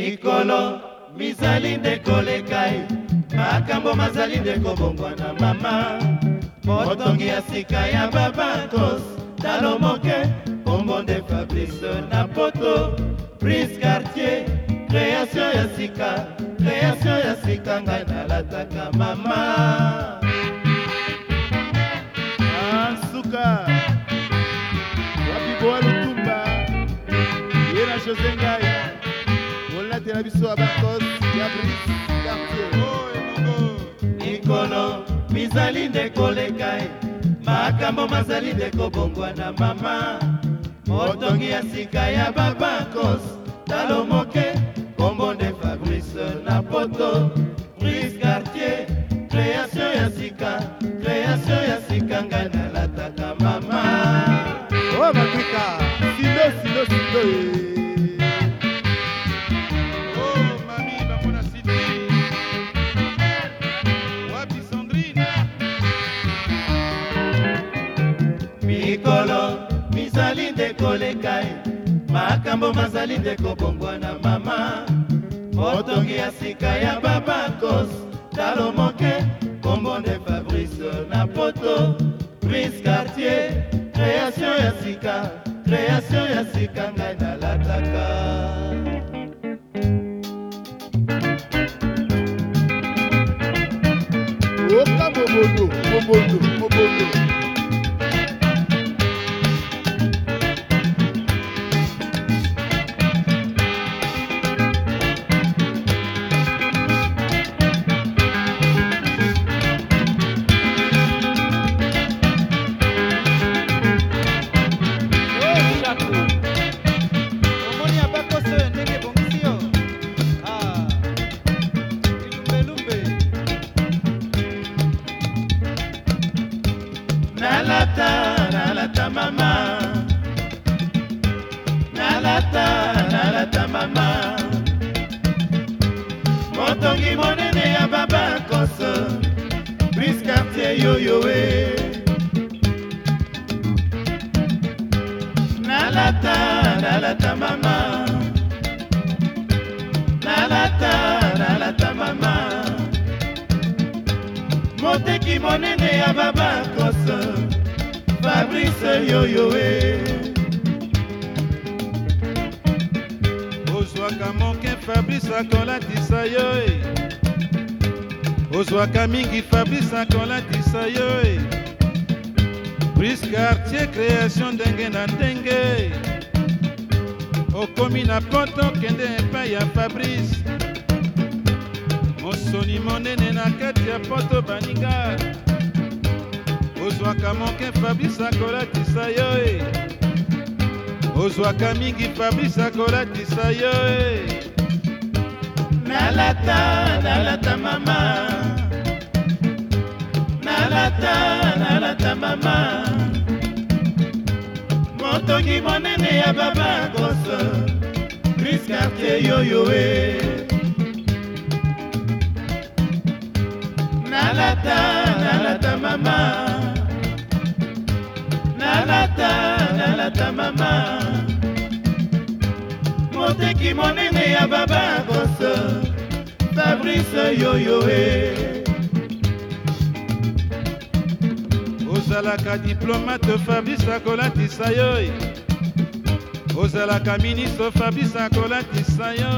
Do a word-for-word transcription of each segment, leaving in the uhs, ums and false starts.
mikolo mizali ndeko lekai makambo mazali ndeko bongwana mama motongi ya sika ya babakos talo moke kombo nde Fabrice na poto Prince Cartier création ya sika création ya sika ngai nalataka mama Ansuka wapi boa lutumba yena José Ngai wala tena biso abakos ya Prince Cartier mikolo mizali ndeko lekai makambo mazali ndeko bongwana mama motongi ya sika ya babakos talo moke kombo nde Fabrice na poto Prince Cartier création ya sika création ya sika ngai nalataka mama oh makwika silo silo silo oh mami bamona sidi wapi Sandrine mikolo mizali ndeko lekai makambo mazali ndeko bongwana mama motongi ya sika ya babakos talo moke kombo nde Fabrice na poto Prince Cartier création ya sika création ya sika ngai nalataka oka mobondo mobondo mobondo nalata nalata mama nalata nalata mama motongi monene ya babakos Prince Cartier yoyoe nalata nalata mama nalata nalata mama moteki monene ya babakos Fabrice yoyoe ozwaka moke Fabrice akolatisa yo ozwaka mingi Fabrice akolatisa yo Prince Cartier création ndenge na ndenge okomi na poto kende epai ya Fabrice mosoni monene na kati ya poto baninga ozwaka moke Fabrice akolatisa yo ozwaka mingi Fabrice akolatisa yo nalata nalata mama nalata nalata mama motongi monene ya babakos Prince Cartier yoyoe nalata nalata mama nalata nalata mama moteki monene ya babakos Fabrice yoyoe ozalaka diplomate Fabrice akolatisa yo ozalaka ministre Fabrice akolatisa yo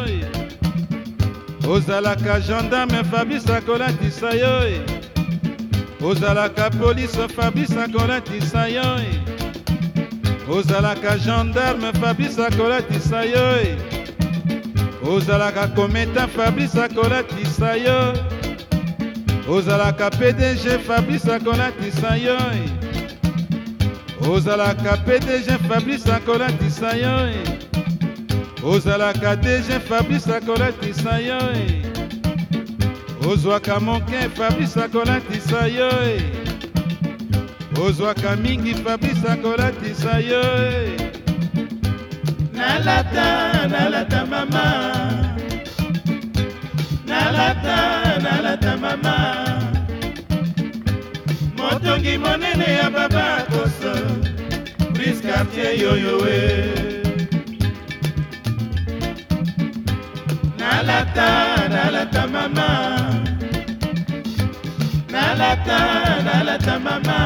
ozalaka gendarme Fabrice akolatisa yo ozalaka police Fabrice akolatisa yo ozalaka gendarme Fabrice akolatisa yo ozalaka kometa Fabrice akolatisa yo ozalaka P D G Fabrice akolatisa yo ozalaka P D G Fabrice akolatisa yo ozalaka D G Fabrice akolatisa yo ozwaka moke Fabrice akolatisa yo ozwaka mingi Fabrice akolatisa yo nalata nalata mama nalata nalata mama motongi monene ya babakos Prince Cartier yoyoe nalata nalata mama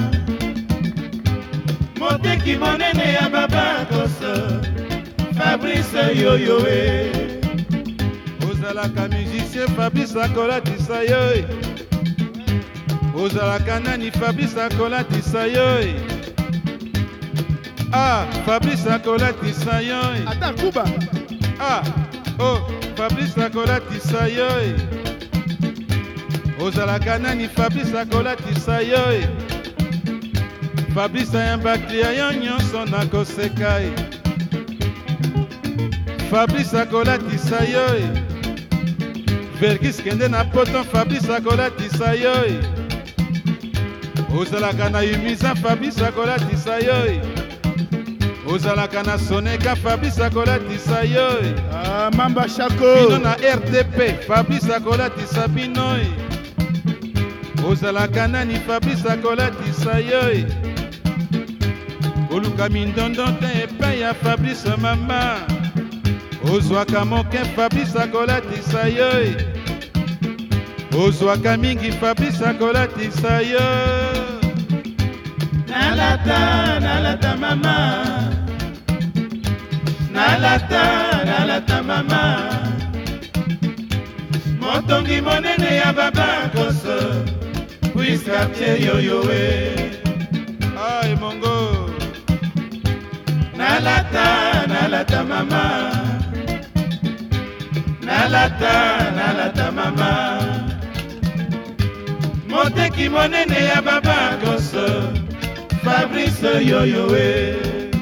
moteki monene ya babakos Fabrice yoyoe ozalaka musicien Fabrice akolatisa yo ozalaka nani Fabrice akolatisa yo ah Fabrice akolatisa yo ata kuba ah oh Fabrice akolatisa yo ozalaka nani Fabrice akolatisa yo Fabrice ayamba klia yo nyonso nakoseka Fabrice akolatisa yo Vergis kende na poto Fabrice akolatisa yo ozalaka na Umisa Fabrice akolatisa yo ozalaka na Soneka Fabrice akolatisa yo ah, Mamba Shako bino na R T P Fabrice akolatisa bino ozalaka nani Fabrice akolatisa yo oluka mindondo te epai ya Fabrice mama ozwaka moke Fabrice akolatisa yo ozwaka mingi Fabrice akolatisa yo nalata nalata mama nalata nalata mama motongi monene ya babakos puis quartier yoyoe ay mongo nalata nalata mama nalata nalata mama moteki monene ya babakos Fabrice yoyoe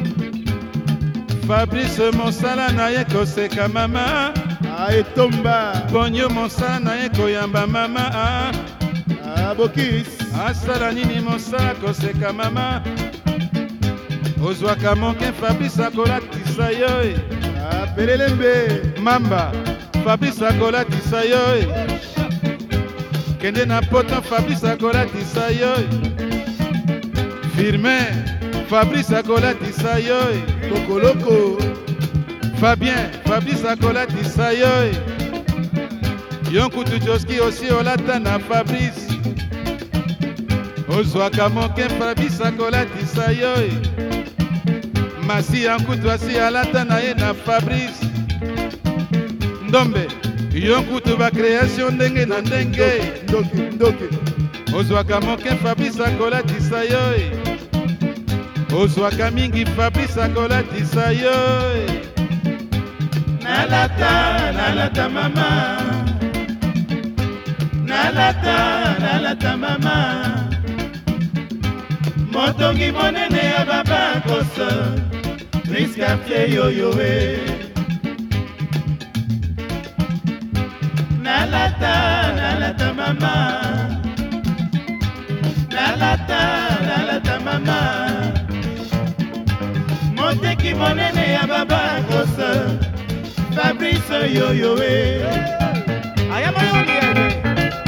Fabrice mosala na ye koseka mama aetomba ponyo mosala na ye koyamba mama ah. abokis asala nini mosala koseka mama ozwaka moke Fabrice akolatisa yo apelelembe mamba Fabrice akolatisa yo kende na poto Fabrice akolatisa yo Firmin Fabrice akolatisa yo kokoloko Fabien Fabrice akolatisa yo yonkutu joski osi olata na Fabrice ozwaka moke Fabrice akolatisa yo masi yankutu asi alata na ye na Fabrice ndombe yonkutu bakreation ndenge na ndenge ndoki ndoki ozwaka moke Fabrice akolatisa yo ozwaka mingi Fabrice akolatisa yo nalata nalata mama nalata nalata mama motongi monene ya babakos puis quartier yoyoe nalata nalata mama nalata nalata mama moteki monene ya babakos Fabrice yoyoe ayamoyongi